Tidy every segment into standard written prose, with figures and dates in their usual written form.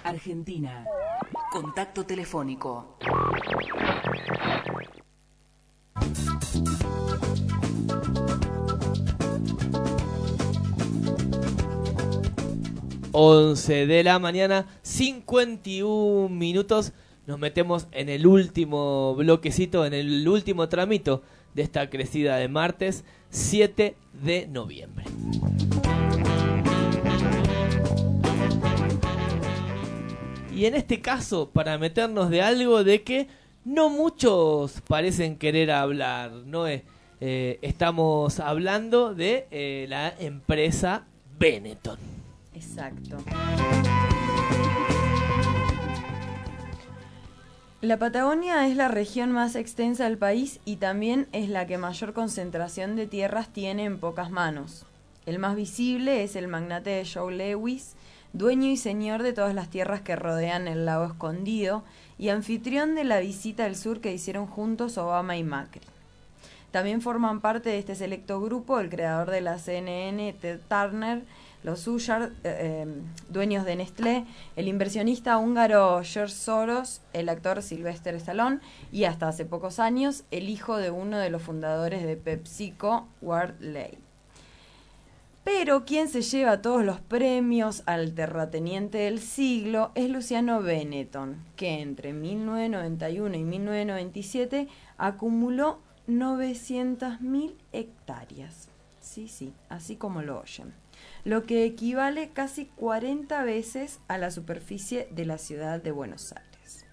Argentina. Contacto telefónico. Once de la mañana, 51 minutos. Nos metemos en el último bloquecito, en el último tramito de esta crecida de martes 7 de noviembre. Y en este caso, para meternos de algo de que no muchos parecen querer hablar, ¿no? Estamos hablando de la empresa Benetton. Exacto. La Patagonia es la región más extensa del país y también es la que mayor concentración de tierras tiene en pocas manos. El más visible es el magnate Joe Lewis, dueño y señor de todas las tierras que rodean el lago Escondido y anfitrión de la visita al sur que hicieron juntos Obama y Macri. También forman parte de este selecto grupo el creador de la CNN, Ted Turner, los Ullard, dueños de Nestlé, el inversionista húngaro George Soros, el actor Sylvester Stallone y hasta hace pocos años el hijo de uno de los fundadores de PepsiCo, Ward Ley. Pero quien se lleva todos los premios al terrateniente del siglo es Luciano Benetton, que entre 1991 y 1997 acumuló 900.000 hectáreas. Sí, así como lo oyen. Lo que equivale casi 40 veces a la superficie de la ciudad de Buenos Aires.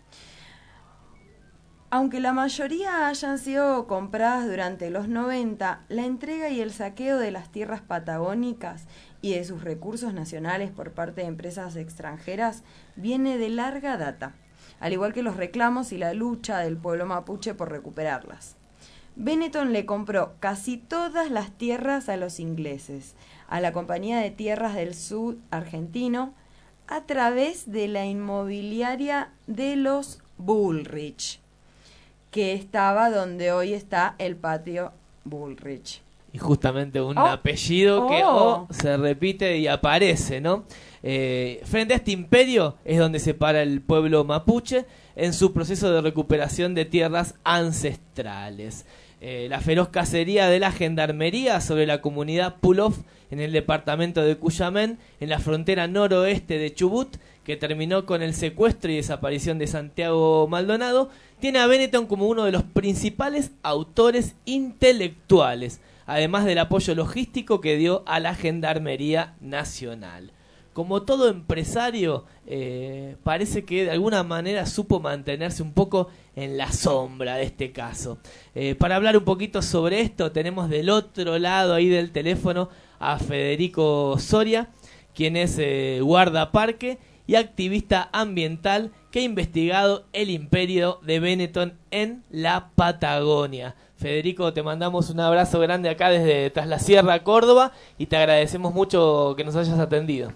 Aunque la mayoría hayan sido compradas durante los 90, la entrega y el saqueo de las tierras patagónicas y de sus recursos nacionales por parte de empresas extranjeras viene de larga data, al igual que los reclamos y la lucha del pueblo mapuche por recuperarlas. Benetton le compró casi todas las tierras a los ingleses, a la Compañía de Tierras del Sur argentino, a través de la inmobiliaria de los Bullrich, que estaba donde hoy está el patio Bullrich. Y justamente un apellido que se repite y aparece, ¿no? Frente a este imperio es donde se para el pueblo mapuche en su proceso de recuperación de tierras ancestrales. La feroz cacería de la gendarmería sobre la comunidad Pulov en el departamento de Cuyamén, en la frontera noroeste de Chubut, que terminó con el secuestro y desaparición de Santiago Maldonado, tiene a Benetton como uno de los principales autores intelectuales, además del apoyo logístico que dio a la Gendarmería Nacional. Como todo empresario, parece que de alguna manera supo mantenerse un poco en la sombra de este caso. Para hablar un poquito sobre esto, tenemos del otro lado ahí del teléfono a Federico Soria, quien es guardaparque y activista ambiental que ha investigado el imperio de Benetton en la Patagonia. Federico, te mandamos un abrazo grande acá desde Traslasierra, Córdoba, y te agradecemos mucho que nos hayas atendido.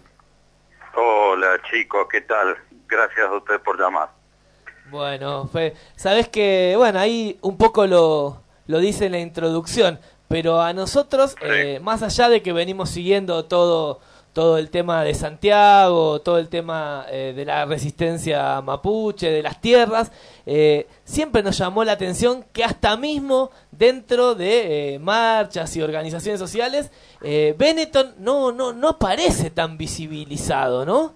Hola chicos, ¿qué tal? Gracias a ustedes por llamar. Bueno, sabes que, bueno, ahí un poco lo dice en la introducción, pero a nosotros, más allá de que venimos siguiendo todo el tema de Santiago, todo el tema de la resistencia mapuche, de las tierras, siempre nos llamó la atención que hasta mismo dentro de marchas y organizaciones sociales, Benetton no parece tan visibilizado, ¿no?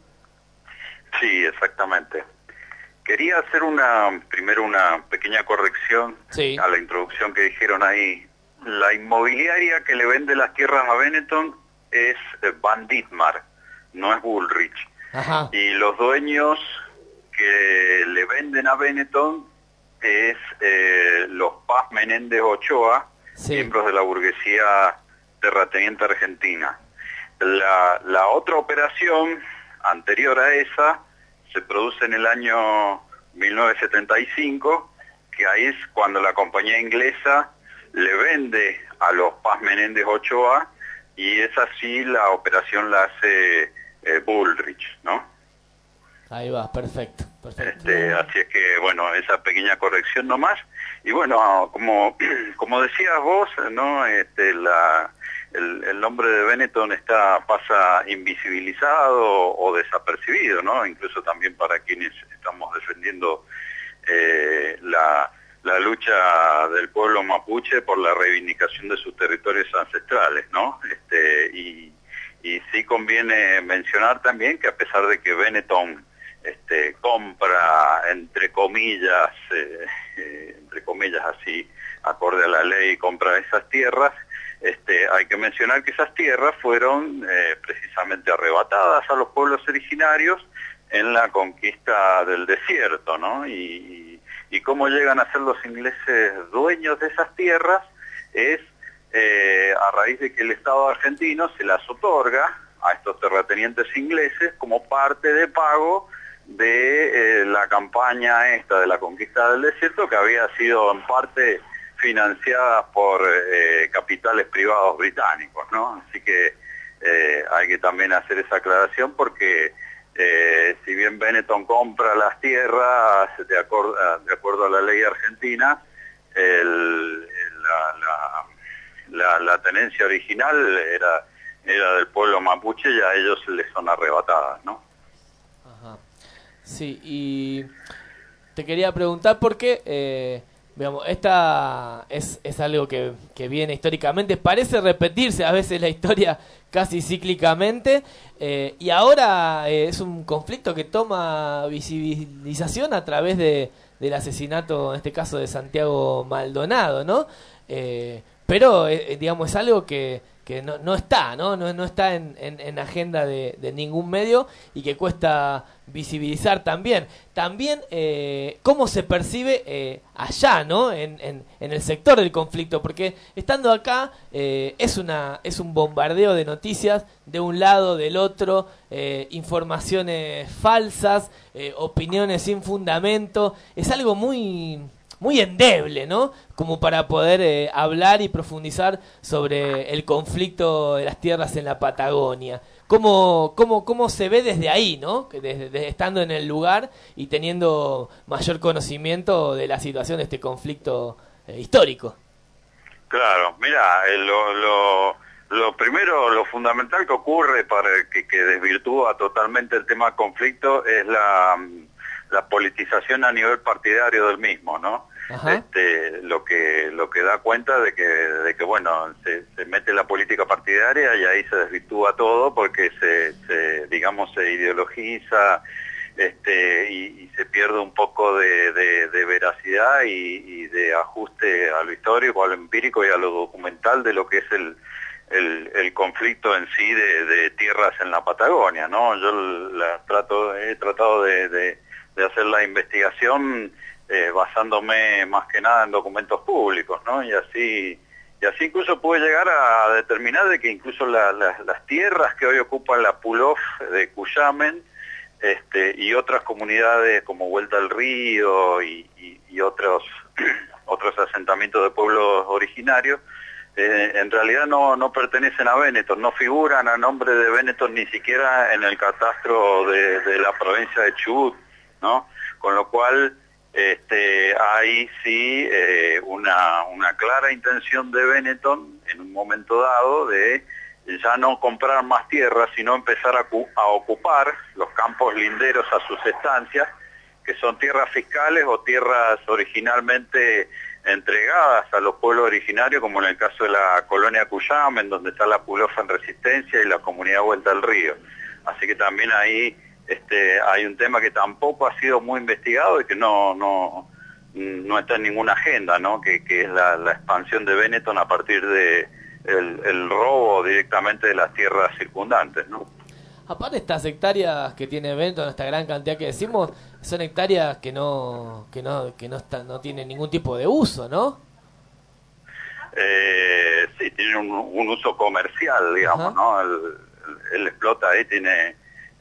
Sí, exactamente. Quería hacer primero una pequeña corrección a la introducción que dijeron ahí. La inmobiliaria que le vende las tierras a Benetton es Van Dittmar, no es Bullrich. Ajá. Y los dueños que le venden a Benetton es los Paz Menéndez Ochoa, miembros de la burguesía terrateniente argentina. La otra operación anterior a esa se produce en el año 1975, que ahí es cuando la compañía inglesa le vende a los Paz Menéndez Ochoa, y es así la operación la hace Bullrich, ¿no? Ahí va, perfecto. Así es que, bueno, esa pequeña corrección nomás. Y bueno, como decías vos, ¿no? el nombre de Benetton pasa invisibilizado o desapercibido, ¿no? Incluso también para quienes estamos defendiendo la lucha del pueblo mapuche por la reivindicación de sus territorios ancestrales, ¿no? Y sí conviene mencionar también que a pesar de que Benetton compra, entre comillas así, acorde a la ley, compra esas tierras, hay que mencionar que esas tierras fueron precisamente arrebatadas a los pueblos originarios en la conquista del desierto, ¿no? Y cómo llegan a ser los ingleses dueños de esas tierras es a raíz de que el Estado argentino se las otorga a estos terratenientes ingleses como parte de pago de la campaña esta de la conquista del desierto, que había sido en parte financiada por capitales privados británicos, ¿no? Así que hay que también hacer esa aclaración porque si bien Benetton compra las tierras de acuerdo a la ley argentina, la tenencia original era del pueblo mapuche y a ellos les son arrebatadas, ¿no? Ajá. Sí, y te quería preguntar por qué, digamos, esta es algo que viene históricamente, parece repetirse a veces la historia casi cíclicamente, y ahora es un conflicto que toma visibilización a través del asesinato, en este caso de Santiago Maldonado, ¿no? Pero, digamos, es algo que no está, ¿no? No está en agenda de ningún medio y que cuesta visibilizar también. También cómo se percibe allá, ¿no? En el sector del conflicto, porque estando acá es un bombardeo de noticias de un lado, del otro, informaciones falsas, opiniones sin fundamento. Es algo muy endeble, ¿no? Como para poder hablar y profundizar sobre el conflicto de las tierras en la Patagonia. ¿Cómo se ve desde ahí, ¿no? Desde estando en el lugar y teniendo mayor conocimiento de la situación de este conflicto histórico. Claro, mira, lo primero, lo fundamental que ocurre para que desvirtúa totalmente el tema conflicto es la politización a nivel partidario del mismo, ¿no? Lo que da cuenta de que bueno, se mete la política partidaria y ahí se desvirtúa todo porque se ideologiza y se pierde un poco de veracidad y de ajuste a lo histórico, a lo empírico y a lo documental de lo que es el conflicto en sí de tierras en la Patagonia, ¿no? Yo he tratado de hacer la investigación basándome más que nada en documentos públicos, ¿no? Y así incluso pude llegar a determinar de que incluso las tierras que hoy ocupan la Pulof de Cuyamen y otras comunidades como Vuelta al Río y otros asentamientos de pueblos originarios en realidad no pertenecen a Benetton, no figuran a nombre de Benetton ni siquiera en el catastro de la provincia de Chubut, ¿no? Con lo cual hay sí una clara intención de Benetton en un momento dado de ya no comprar más tierras, sino empezar a ocupar los campos linderos a sus estancias, que son tierras fiscales o tierras originalmente entregadas a los pueblos originarios, como en el caso de la colonia Cuyamen, donde está la Pulofa en Resistencia y la comunidad Vuelta al Río. Así que también ahí hay un tema que tampoco ha sido muy investigado y que no está en ninguna agenda, ¿no? Que es la expansión de Benetton a partir de el robo directamente de las tierras circundantes, ¿no? Aparte, estas hectáreas que tiene Benetton, esta gran cantidad que decimos, son hectáreas que no tienen ningún tipo de uso, ¿no? Sí, tienen un uso comercial, digamos, ¿no? Él explota ahí, tiene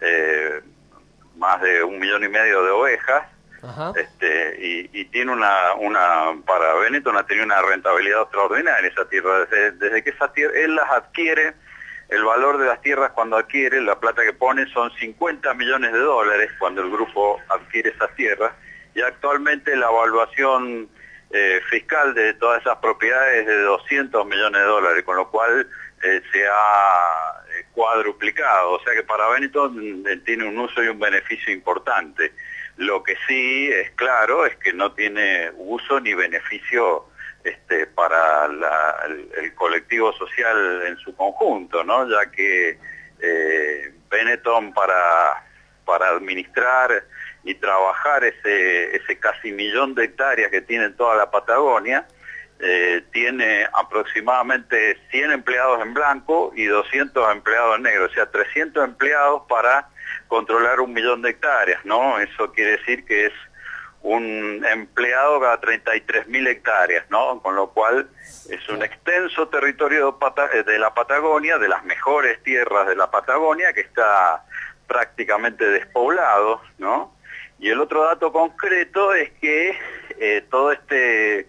más de 1,5 millones de ovejas. Ajá. Y tiene para Benetton ha tenido una rentabilidad extraordinaria esa tierra, desde que esa tierra, él las adquiere. El valor de las tierras cuando adquiere, la plata que pone son $50 millones cuando el grupo adquiere esas tierras, y actualmente la evaluación fiscal de todas esas propiedades es de $200 millones, con lo cual se ha cuadruplicado, o sea que para Benetton tiene un uso y un beneficio importante. Lo que sí es claro es que no tiene uso ni beneficio para el colectivo social en su conjunto, ¿no? Ya que Benetton para administrar y trabajar ese casi 1.000.000 de hectáreas que tiene en toda la Patagonia, tiene aproximadamente 100 empleados en blanco y 200 empleados en negro, o sea, 300 empleados para controlar 1.000.000 de hectáreas, ¿no? Eso quiere decir que es un empleado cada 33.000 hectáreas, ¿no? Con lo cual es un extenso territorio de la Patagonia, de las mejores tierras de la Patagonia, que está prácticamente despoblado, ¿no? Y el otro dato concreto es que todo este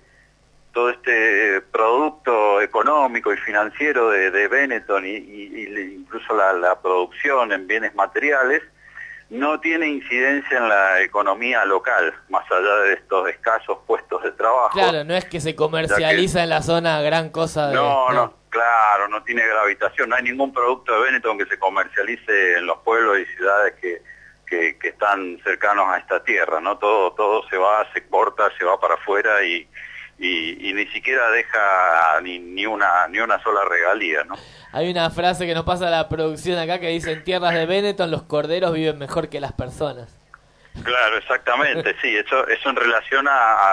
producto económico y financiero de Benetton y incluso la producción en bienes materiales no tiene incidencia en la economía local, más allá de estos escasos puestos de trabajo. Claro, no es que se comercializa en la zona gran cosa de... No, claro, no tiene gravitación, no hay ningún producto de Benetton que se comercialice en los pueblos y ciudades que están cercanos a esta tierra, ¿no? Todo se va, se exporta, se va para afuera y ni siquiera deja ni una sola regalía, ¿no? Hay una frase que nos pasa a la producción acá que dice: en tierras de Benetton los corderos viven mejor que las personas. Claro, exactamente, sí, eso en relación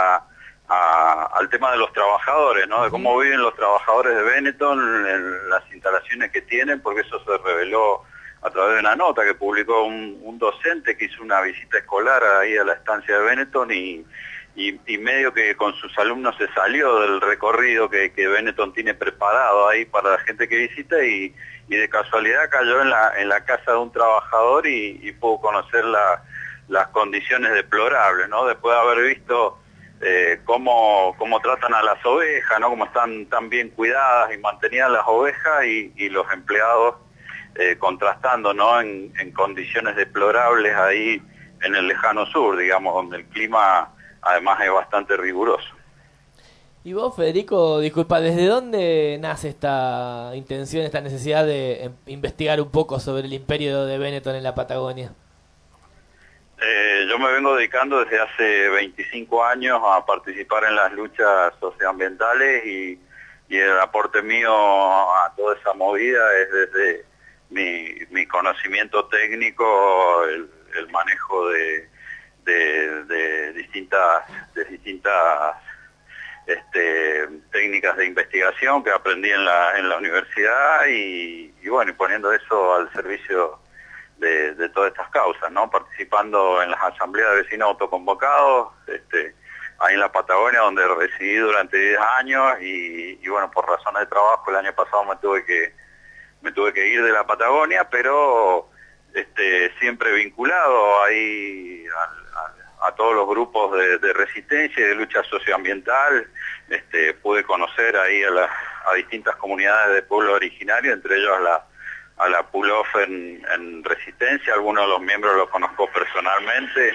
al tema de los trabajadores, ¿no? De cómo viven los trabajadores de Benetton en las instalaciones que tienen, porque eso se reveló a través de una nota que publicó un docente que hizo una visita escolar ahí a la estancia de Benetton y medio que con sus alumnos se salió del recorrido que Benetton tiene preparado ahí para la gente que visita y de casualidad cayó en la casa de un trabajador y pudo conocer las condiciones deplorables, ¿no? Después de haber visto cómo tratan a las ovejas, ¿no? Cómo están tan bien cuidadas y mantenidas las ovejas y los empleados contrastando, ¿no? En condiciones deplorables ahí en el lejano sur, digamos, donde el clima además es bastante riguroso. Y vos, Federico, disculpa, ¿desde dónde nace esta intención, esta necesidad de investigar un poco sobre el imperio de Benetton en la Patagonia? Yo me vengo dedicando desde hace 25 años a participar en las luchas socioambientales y el aporte mío a toda esa movida es desde mi conocimiento técnico, el manejo de distintas técnicas de investigación que aprendí en la universidad y bueno, y poniendo eso al servicio de todas estas causas, ¿no? Participando en las asambleas de vecinos autoconvocados, ahí en la Patagonia, donde residí durante 10 años y bueno, por razones de trabajo el año pasado me tuve que ir de la Patagonia, pero siempre vinculado ahí a todos los grupos de resistencia y de lucha socioambiental. Pude conocer ahí a distintas comunidades de pueblos originarios, entre ellos a la Pullof en resistencia. Algunos de los miembros los conozco personalmente,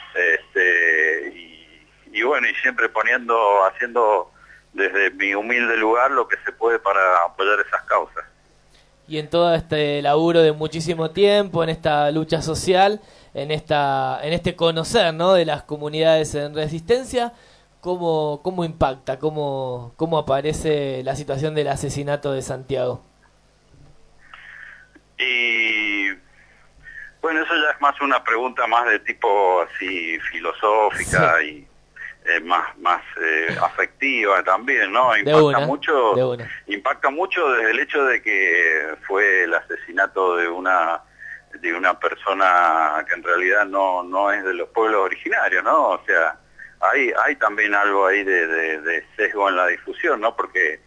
y bueno, y siempre haciendo desde mi humilde lugar lo que se puede para apoyar esas causas. Y en todo este laburo de muchísimo tiempo, en esta lucha social, en este conocer, ¿no?, de las comunidades en resistencia, ¿cómo impacta, cómo aparece la situación del asesinato de Santiago? Y bueno, eso ya es más una pregunta más de tipo así filosófica, sí, y más afectiva también, ¿no? Impacta mucho desde el hecho de que fue el asesinato de una persona que en realidad no es de los pueblos originarios, ¿no? O sea, hay también algo ahí de sesgo en la difusión, ¿no? Porque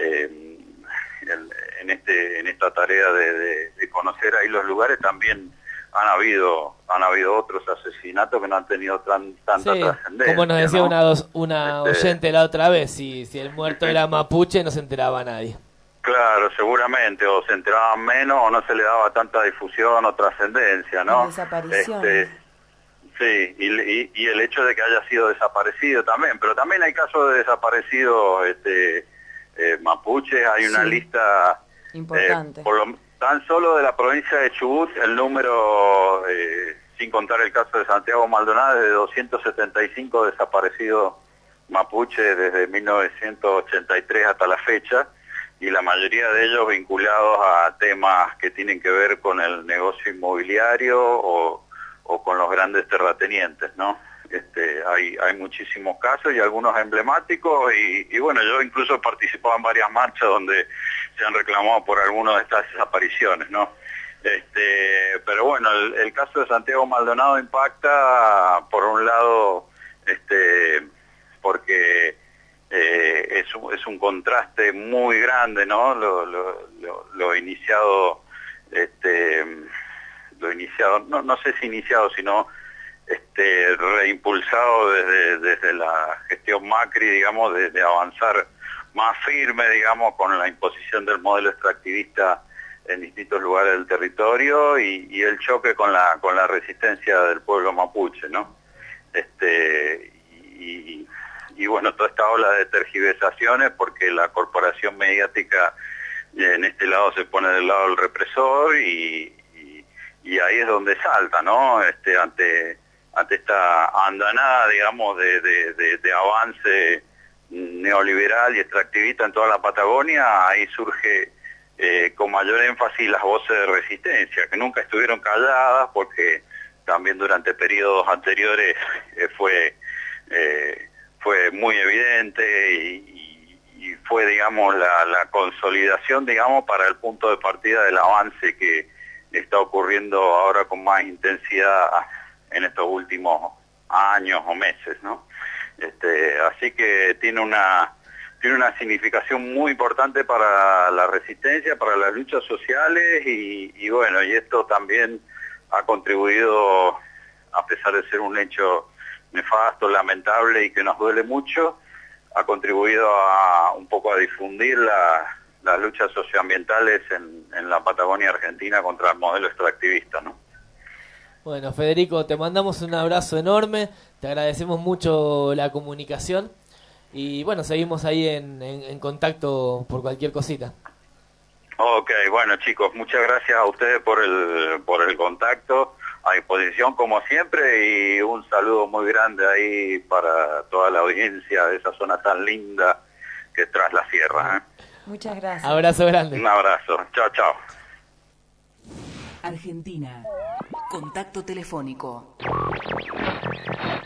en esta tarea de conocer ahí los lugares también han habido otros asesinatos que no han tenido tanta trascendencia. Como nos decía, ¿no? una oyente la otra vez, si el muerto era mapuche no se enteraba nadie. Claro, seguramente, o se enteraban menos o no se le daba tanta difusión o trascendencia, ¿no? Desapariciones. Sí, y el hecho de que haya sido desaparecido también, pero también hay casos de desaparecidos mapuches. Hay una lista Importante. Tan solo de la provincia de Chubut, el número, sin contar el caso de Santiago Maldonado, es de 275 desaparecidos mapuches desde 1983 hasta la fecha, y la mayoría de ellos vinculados a temas que tienen que ver con el negocio inmobiliario o con los grandes terratenientes, ¿no? Hay muchísimos casos y algunos emblemáticos, y bueno, yo incluso he participado en varias marchas donde se han reclamado por algunas de estas desapariciones, ¿no? Pero bueno, el caso de Santiago Maldonado impacta, por un lado, porque es un contraste muy grande, ¿no? Lo iniciado, no sé si iniciado, sino reimpulsado desde la gestión Macri, digamos, de avanzar más firme, digamos, con la imposición del modelo extractivista en distintos lugares del territorio, y el choque con la resistencia del pueblo mapuche, ¿no? Y bueno, toda esta ola de tergiversaciones, porque la corporación mediática en este lado se pone del lado del represor, y ahí es donde salta, ¿no? Ante esta andanada, digamos, de avance neoliberal y extractivista en toda la Patagonia, ahí surge con mayor énfasis las voces de resistencia, que nunca estuvieron calladas, porque también durante periodos anteriores fue muy evidente, y fue, digamos, la consolidación, digamos, para el punto de partida del avance que está ocurriendo ahora con más intensidad en estos últimos años o meses, ¿no? Así que tiene una significación muy importante para la resistencia, para las luchas sociales, y bueno, y esto también ha contribuido, a pesar de ser un hecho nefasto, lamentable y que nos duele mucho, ha contribuido un poco a difundir las luchas socioambientales en la Patagonia Argentina contra el modelo extractivista, ¿no? Bueno, Federico, te mandamos un abrazo enorme, te agradecemos mucho la comunicación, y bueno, seguimos ahí en contacto por cualquier cosita. Ok, bueno, chicos, muchas gracias a ustedes por el contacto, a disposición como siempre, y un saludo muy grande ahí para toda la audiencia de esa zona tan linda que es Tras la Sierra, ¿eh? Muchas gracias. Abrazo grande. Un abrazo, chao, chao. Argentina. Contacto telefónico.